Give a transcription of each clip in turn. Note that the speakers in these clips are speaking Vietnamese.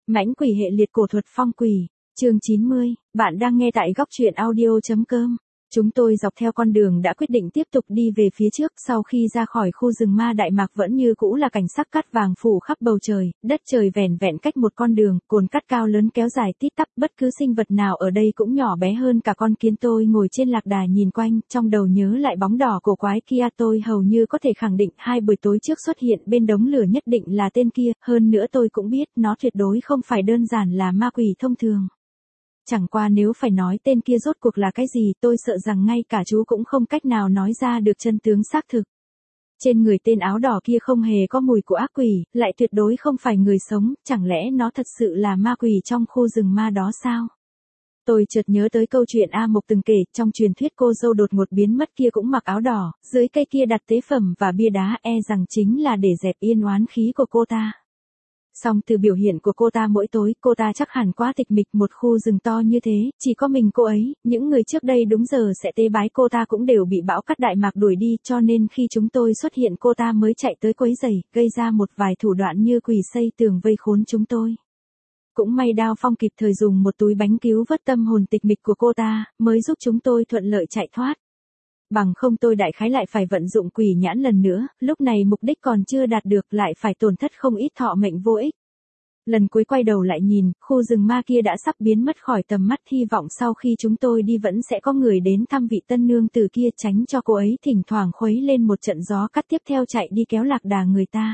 Mãnh quỷ hệ liệt cổ thuật phong quỷ, chương 90, bạn đang nghe tại góc truyện audio.com. Chúng tôi dọc theo con đường đã quyết định tiếp tục đi về phía trước, sau khi ra khỏi khu rừng ma Đại Mạc vẫn như cũ là cảnh sắc cát vàng phủ khắp bầu trời, đất trời vẻn vẹn cách một con đường, cồn cát cao lớn kéo dài tít tắp, bất cứ sinh vật nào ở đây cũng nhỏ bé hơn cả con kiến. Tôi ngồi trên lạc đà nhìn quanh, trong đầu nhớ lại bóng đỏ cổ quái kia, tôi hầu như có thể khẳng định 2 buổi tối trước xuất hiện bên đống lửa nhất định là tên kia, hơn nữa tôi cũng biết nó tuyệt đối không phải đơn giản là ma quỷ thông thường. Chẳng qua nếu phải nói tên kia rốt cuộc là cái gì, tôi sợ rằng ngay cả chú cũng không cách nào nói ra được chân tướng xác thực. Trên người tên áo đỏ kia không hề có mùi của ác quỷ, lại tuyệt đối không phải người sống, chẳng lẽ nó thật sự là ma quỷ trong khu rừng ma đó sao? Tôi chợt nhớ tới câu chuyện A Mộc từng kể, trong truyền thuyết cô dâu đột ngột biến mất kia cũng mặc áo đỏ, dưới cây kia đặt tế phẩm và bia đá, rằng chính là để dẹp yên oán khí của cô ta. Song từ biểu hiện của cô ta mỗi tối, cô ta chắc hẳn quá tịch mịch, một khu rừng to như thế, chỉ có mình cô ấy, những người trước đây đúng giờ sẽ tế bái cô ta cũng đều bị bão cát Đại Mạc đuổi đi, cho nên khi chúng tôi xuất hiện cô ta mới chạy tới quấy rầy, gây ra một vài thủ đoạn như quỷ xây tường vây khốn chúng tôi. Cũng may Đao Phong kịp thời dùng một túi bánh cứu vớt tâm hồn tịch mịch của cô ta, mới giúp chúng tôi thuận lợi chạy thoát. Bằng không tôi đại khái lại phải vận dụng quỷ nhãn lần nữa, lúc này mục đích còn chưa đạt được, lại phải tổn thất không ít thọ mệnh vô ích. Lần cuối quay đầu lại nhìn, khu rừng ma kia đã sắp biến mất khỏi tầm mắt, hy vọng sau khi chúng tôi đi vẫn sẽ có người đến thăm vị tân nương tử kia, tránh cho cô ấy thỉnh thoảng khuấy lên một trận gió cát tiếp theo chạy đi kéo lạc đà người ta.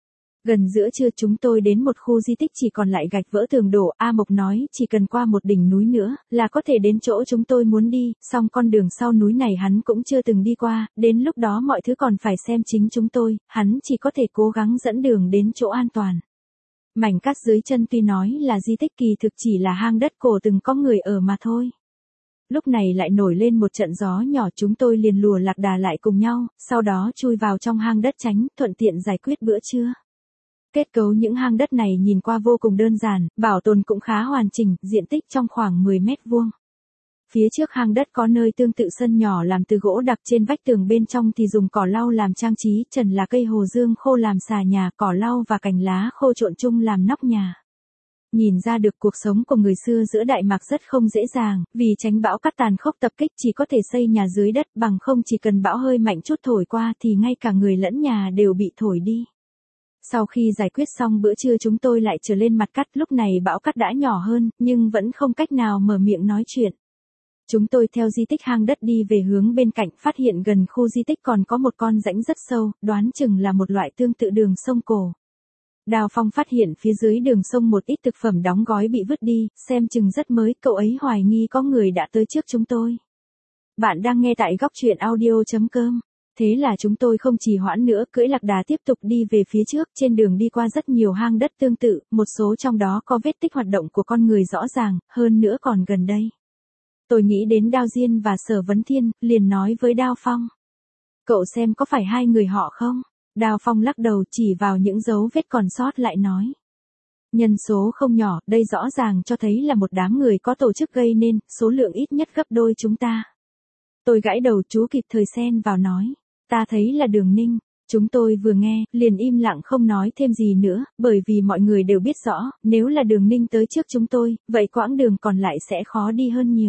Gần giữa trưa chúng tôi đến một khu di tích chỉ còn lại gạch vỡ tường đổ, A Mộc nói chỉ cần qua một đỉnh núi nữa, là có thể đến chỗ chúng tôi muốn đi, song con đường sau núi này hắn cũng chưa từng đi qua, đến lúc đó mọi thứ còn phải xem chính chúng tôi, hắn chỉ có thể cố gắng dẫn đường đến chỗ an toàn. Mảnh cát dưới chân tuy nói là di tích kỳ thực chỉ là hang đất cổ từng có người ở mà thôi. Lúc này lại nổi lên một trận gió nhỏ, chúng tôi liền lùa lạc đà lại cùng nhau, sau đó chui vào trong hang đất tránh, thuận tiện giải quyết bữa trưa. Kết cấu những hang đất này nhìn qua vô cùng đơn giản, bảo tồn cũng khá hoàn chỉnh, diện tích trong khoảng 10 mét vuông. Phía trước hang đất có nơi tương tự sân nhỏ làm từ gỗ đặc, trên vách tường bên trong thì dùng cỏ lau làm trang trí, trần là cây hồ dương khô làm xà nhà, cỏ lau và cành lá khô trộn chung làm nóc nhà. Nhìn ra được cuộc sống của người xưa giữa Đại Mạc rất không dễ dàng, vì tránh bão cát tàn khốc tập kích chỉ có thể xây nhà dưới đất, bằng không chỉ cần bão hơi mạnh chút thổi qua thì ngay cả người lẫn nhà đều bị thổi đi. Sau khi giải quyết xong bữa trưa chúng tôi lại trở lên mặt cát, lúc này bão cát đã nhỏ hơn, nhưng vẫn không cách nào mở miệng nói chuyện. Chúng tôi theo di tích hang đất đi về hướng bên cạnh, phát hiện gần khu di tích còn có một con rãnh rất sâu, đoán chừng là một loại tương tự đường sông cổ. Đào Phong phát hiện phía dưới đường sông một ít thực phẩm đóng gói bị vứt đi, xem chừng rất mới, cậu ấy hoài nghi có người đã tới trước chúng tôi. Bạn đang nghe tại góc truyện audio.com. Thế là chúng tôi không trì hoãn nữa, cưỡi lạc đà tiếp tục đi về phía trước, trên đường đi qua rất nhiều hang đất tương tự, một số trong đó có vết tích hoạt động của con người rõ ràng, hơn nữa còn gần đây. Tôi nghĩ đến Đao Diên và Sở Vấn Thiên, liền nói với Đao Phong. Cậu xem có phải hai người họ không? Đao Phong lắc đầu chỉ vào những dấu vết còn sót lại nói. Nhân số không nhỏ, đây rõ ràng cho thấy là một đám người có tổ chức gây nên, số lượng ít nhất gấp đôi chúng ta. Tôi gãi đầu, chú kịp thời xen vào nói. Ta thấy là Đường Ninh. Chúng tôi vừa nghe, liền im lặng không nói thêm gì nữa, bởi vì mọi người đều biết rõ, nếu là Đường Ninh tới trước chúng tôi, vậy quãng đường còn lại sẽ khó đi hơn nhiều.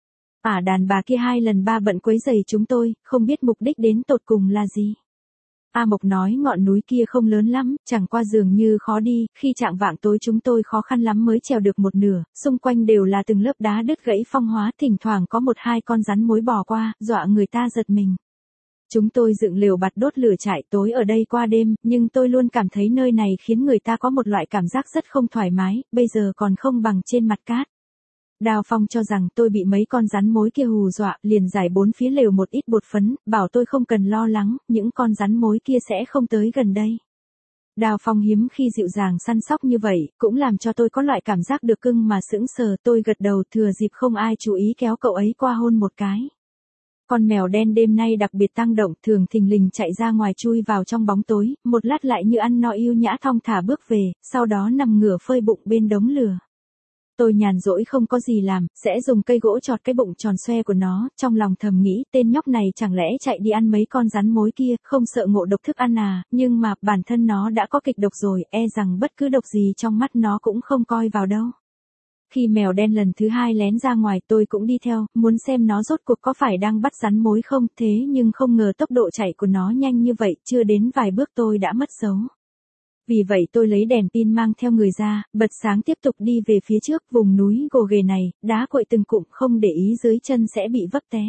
Đàn bà kia 2 lần 3 bận quấy rầy chúng tôi, không biết mục đích đến tột cùng là gì. A Mộc nói ngọn núi kia không lớn lắm, chẳng qua dường như khó đi, khi chạng vạng tối chúng tôi khó khăn lắm mới trèo được một nửa, xung quanh đều là từng lớp đá đứt gãy phong hóa, thỉnh thoảng có 1-2 con rắn mối bò qua, dọa người ta giật mình. Chúng tôi dựng lều bạt đốt lửa trại tối ở đây qua đêm, nhưng tôi luôn cảm thấy nơi này khiến người ta có một loại cảm giác rất không thoải mái, bây giờ còn không bằng trên mặt cát. Đào Phong cho rằng tôi bị mấy con rắn mối kia hù dọa, liền rải 4 phía lều một ít bột phấn, bảo tôi không cần lo lắng, những con rắn mối kia sẽ không tới gần đây. Đào Phong hiếm khi dịu dàng săn sóc như vậy, cũng làm cho tôi có loại cảm giác được cưng mà sững sờ, tôi gật đầu, thừa dịp không ai chú ý kéo cậu ấy qua hôn một cái. Con mèo đen đêm nay đặc biệt tăng động, thường thình lình chạy ra ngoài chui vào trong bóng tối, một lát lại như ăn no yêu nhã thong thả bước về, sau đó nằm ngửa phơi bụng bên đống lửa. Tôi nhàn rỗi không có gì làm, sẽ dùng cây gỗ chọt cái bụng tròn xoe của nó, trong lòng thầm nghĩ tên nhóc này chẳng lẽ chạy đi ăn mấy con rắn mối kia, không sợ ngộ độc thức ăn à, nhưng mà bản thân nó đã có kịch độc rồi, e rằng bất cứ độc gì trong mắt nó cũng không coi vào đâu. Khi mèo đen lần thứ 2 lén ra ngoài tôi cũng đi theo, muốn xem nó rốt cuộc có phải đang bắt rắn mối không, thế nhưng không ngờ tốc độ chạy của nó nhanh như vậy, chưa đến vài bước tôi đã mất dấu. Vì vậy tôi lấy đèn pin mang theo người ra, bật sáng tiếp tục đi về phía trước, vùng núi gồ ghề này, đá cuội từng cụm không để ý dưới chân sẽ bị vấp té.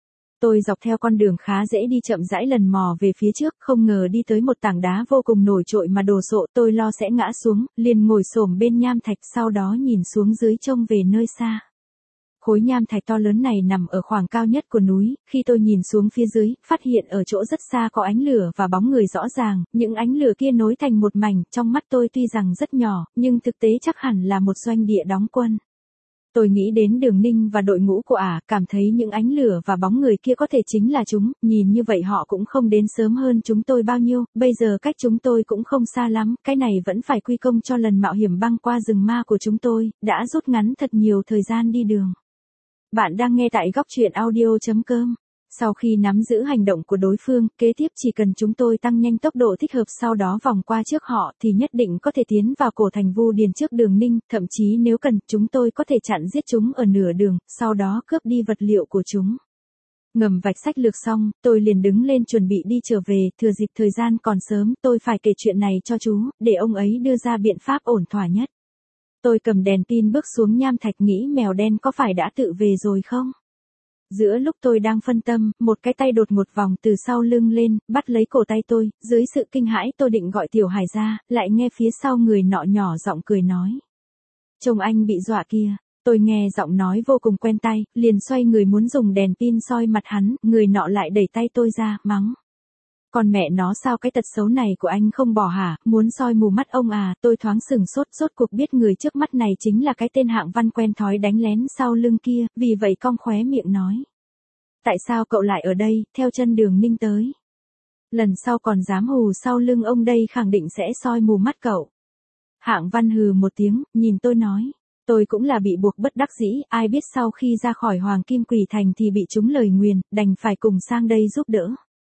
Tôi dọc theo con đường khá dễ đi chậm rãi lần mò về phía trước, không ngờ đi tới một tảng đá vô cùng nổi trội mà đồ sộ, tôi lo sẽ ngã xuống, liền ngồi xổm bên nham thạch, sau đó nhìn xuống dưới trông về nơi xa. Khối nham thạch to lớn này nằm ở khoảng cao nhất của núi, khi tôi nhìn xuống phía dưới, phát hiện ở chỗ rất xa có ánh lửa và bóng người rõ ràng, những ánh lửa kia nối thành một mảnh, trong mắt tôi tuy rằng rất nhỏ, nhưng thực tế chắc hẳn là một doanh địa đóng quân. Tôi nghĩ đến Đường Ninh và đội ngũ của ả, cảm thấy những ánh lửa và bóng người kia có thể chính là chúng, nhìn như vậy họ cũng không đến sớm hơn chúng tôi bao nhiêu, bây giờ cách chúng tôi cũng không xa lắm, cái này vẫn phải quy công cho lần mạo hiểm băng qua rừng ma của chúng tôi, đã rút ngắn thật nhiều thời gian đi đường. Bạn đang nghe tại góc truyện audio.com. Sau khi nắm giữ hành động của đối phương, kế tiếp chỉ cần chúng tôi tăng nhanh tốc độ thích hợp sau đó vòng qua trước họ thì nhất định có thể tiến vào cổ thành Vu Điền trước Đường Ninh, thậm chí nếu cần, chúng tôi có thể chặn giết chúng ở nửa đường, sau đó cướp đi vật liệu của chúng. Ngầm vạch sách lược xong, tôi liền đứng lên chuẩn bị đi trở về, thừa dịp thời gian còn sớm, tôi phải kể chuyện này cho chú, để ông ấy đưa ra biện pháp ổn thỏa nhất. Tôi cầm đèn pin bước xuống nham thạch nghĩ mèo đen có phải đã tự về rồi không? Giữa lúc tôi đang phân tâm, một cái tay đột một vòng từ sau lưng lên, bắt lấy cổ tay tôi, dưới sự kinh hãi tôi định gọi Tiểu Hải ra, lại nghe phía sau người nọ nhỏ giọng cười nói. Trông anh bị dọa kia, tôi nghe giọng nói vô cùng quen tai, liền xoay người muốn dùng đèn pin soi mặt hắn, người nọ lại đẩy tay tôi ra, mắng. Còn mẹ nó sao cái tật xấu này của anh không bỏ hả, muốn soi mù mắt ông à, tôi thoáng sửng sốt, rốt cuộc biết người trước mắt này chính là cái tên Hạng Văn quen thói đánh lén sau lưng kia, vì vậy cong khóe miệng nói. Tại sao cậu lại ở đây, theo chân Đường Ninh tới? Lần sau còn dám hù sau lưng ông đây khẳng định sẽ soi mù mắt cậu. Hạng Văn hừ một tiếng, nhìn tôi nói. Tôi cũng là bị buộc bất đắc dĩ, ai biết sau khi ra khỏi Hoàng Kim Quỷ Thành thì bị trúng lời nguyền, đành phải cùng sang đây giúp đỡ.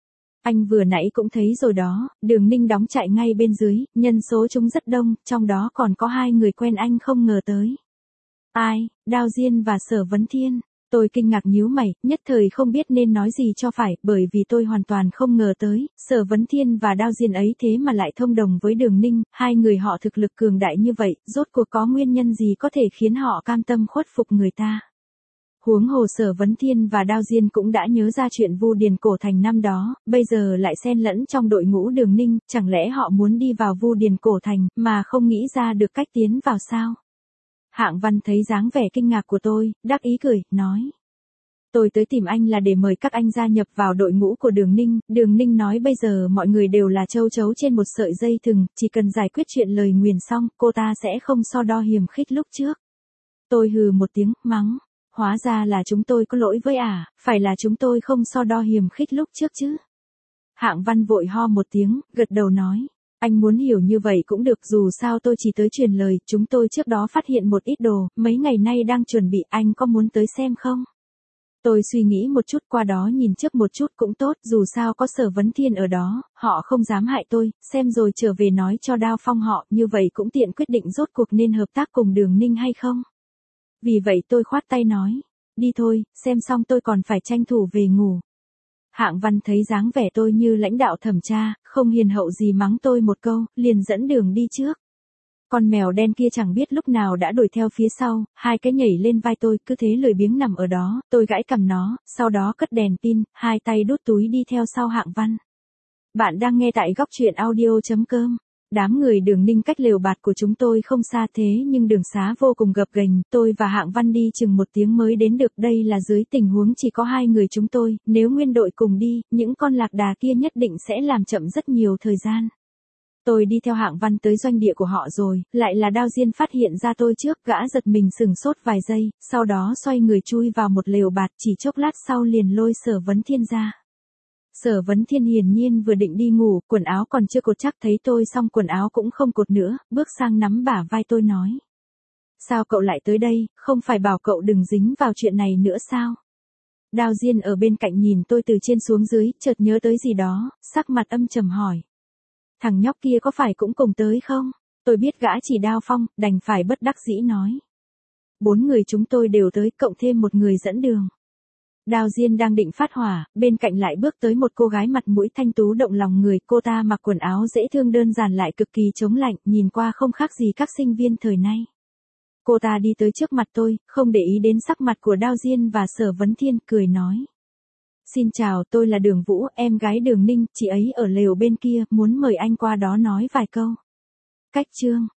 Anh vừa nãy cũng thấy rồi đó, Đường Ninh đóng trại ngay bên dưới, nhân số chúng rất đông, trong đó còn có 2 người quen anh không ngờ tới. Ai, Đao Diên và Sở Vấn Thiên. Tôi kinh ngạc nhíu mày, nhất thời không biết nên nói gì cho phải, bởi vì tôi hoàn toàn không ngờ tới, Sở Vấn Thiên và Đao Diên ấy thế mà lại thông đồng với Đường Ninh, 2 người họ thực lực cường đại như vậy, rốt cuộc có nguyên nhân gì có thể khiến họ cam tâm khuất phục người ta. Huống hồ Sở Vấn Thiên và Đao Diên cũng đã nhớ ra chuyện Vu Điền cổ thành năm đó, bây giờ lại xen lẫn trong đội ngũ Đường Ninh, chẳng lẽ họ muốn đi vào Vu Điền cổ thành, mà không nghĩ ra được cách tiến vào sao? Hạng Văn thấy dáng vẻ kinh ngạc của tôi, đắc ý cười, nói. Tôi tới tìm anh là để mời các anh gia nhập vào đội ngũ của Đường Ninh nói bây giờ mọi người đều là châu chấu trên một sợi dây thừng, chỉ cần giải quyết chuyện lời nguyền xong, cô ta sẽ không so đo hiềm khích lúc trước. Tôi hừ một tiếng, mắng. Hóa ra là chúng tôi có lỗi với ả, phải là chúng tôi không so đo hiềm khích lúc trước chứ. Hạng Văn vội ho một tiếng, gật đầu nói. Anh muốn hiểu như vậy cũng được, dù sao tôi chỉ tới truyền lời, chúng tôi trước đó phát hiện một ít đồ, mấy ngày nay đang chuẩn bị, anh có muốn tới xem không? Tôi suy nghĩ một chút, qua đó nhìn trước một chút cũng tốt, dù sao có Sở Vấn Thiên ở đó, họ không dám hại tôi, xem rồi trở về nói cho Đao Phong họ, như vậy cũng tiện quyết định rốt cuộc nên hợp tác cùng Đường Ninh hay không. Vì vậy tôi khoát tay nói, đi thôi, xem xong tôi còn phải tranh thủ về ngủ. Hạng Văn thấy dáng vẻ tôi như lãnh đạo thẩm tra, không hiền hậu gì mắng tôi một câu, liền dẫn đường đi trước. Con mèo đen kia chẳng biết lúc nào đã đuổi theo phía sau, 2 cái nhảy lên vai tôi, cứ thế lười biếng nằm ở đó, tôi gãi cầm nó, sau đó cất đèn pin, 2 tay đút túi đi theo sau Hạng Văn. Bạn đang nghe tại góc truyện audio.com. Đám người Đường Ninh cách lều bạt của chúng tôi không xa thế nhưng đường xá vô cùng gập ghềnh, tôi và Hạng Văn đi chừng 1 tiếng mới đến được, đây là dưới tình huống chỉ có 2 người chúng tôi, nếu nguyên đội cùng đi, những con lạc đà kia nhất định sẽ làm chậm rất nhiều thời gian. Tôi đi theo Hạng Văn tới doanh địa của họ rồi, lại là Đao Diên phát hiện ra tôi trước, gã giật mình sừng sốt vài giây, sau đó xoay người chui vào một lều bạt, chỉ chốc lát sau liền lôi Sở Vấn Thiên ra. Sở Vấn Thiên hiển nhiên vừa định đi ngủ, quần áo còn chưa cột chắc, thấy tôi xong quần áo cũng không cột nữa, bước sang nắm bả vai tôi nói. Sao cậu lại tới đây, không phải bảo cậu đừng dính vào chuyện này nữa sao? Đao Diên ở bên cạnh nhìn tôi từ trên xuống dưới, chợt nhớ tới gì đó, sắc mặt âm trầm hỏi. Thằng nhóc kia có phải cũng cùng tới không? Tôi biết gã chỉ Đao Phong, đành phải bất đắc dĩ nói. 4 người chúng tôi đều tới, cộng thêm một người dẫn đường. Đao Diên đang định phát hỏa, bên cạnh lại bước tới một cô gái mặt mũi thanh tú động lòng người. Cô ta mặc quần áo dễ thương đơn giản lại cực kỳ chống lạnh, nhìn qua không khác gì các sinh viên thời nay. Cô ta đi tới trước mặt tôi, không để ý đến sắc mặt của Đao Diên và Sở Vấn Thiên, cười nói. Xin chào, tôi là Đường Vũ, em gái Đường Ninh, chị ấy ở lều bên kia, muốn mời anh qua đó nói vài câu. Cách chương.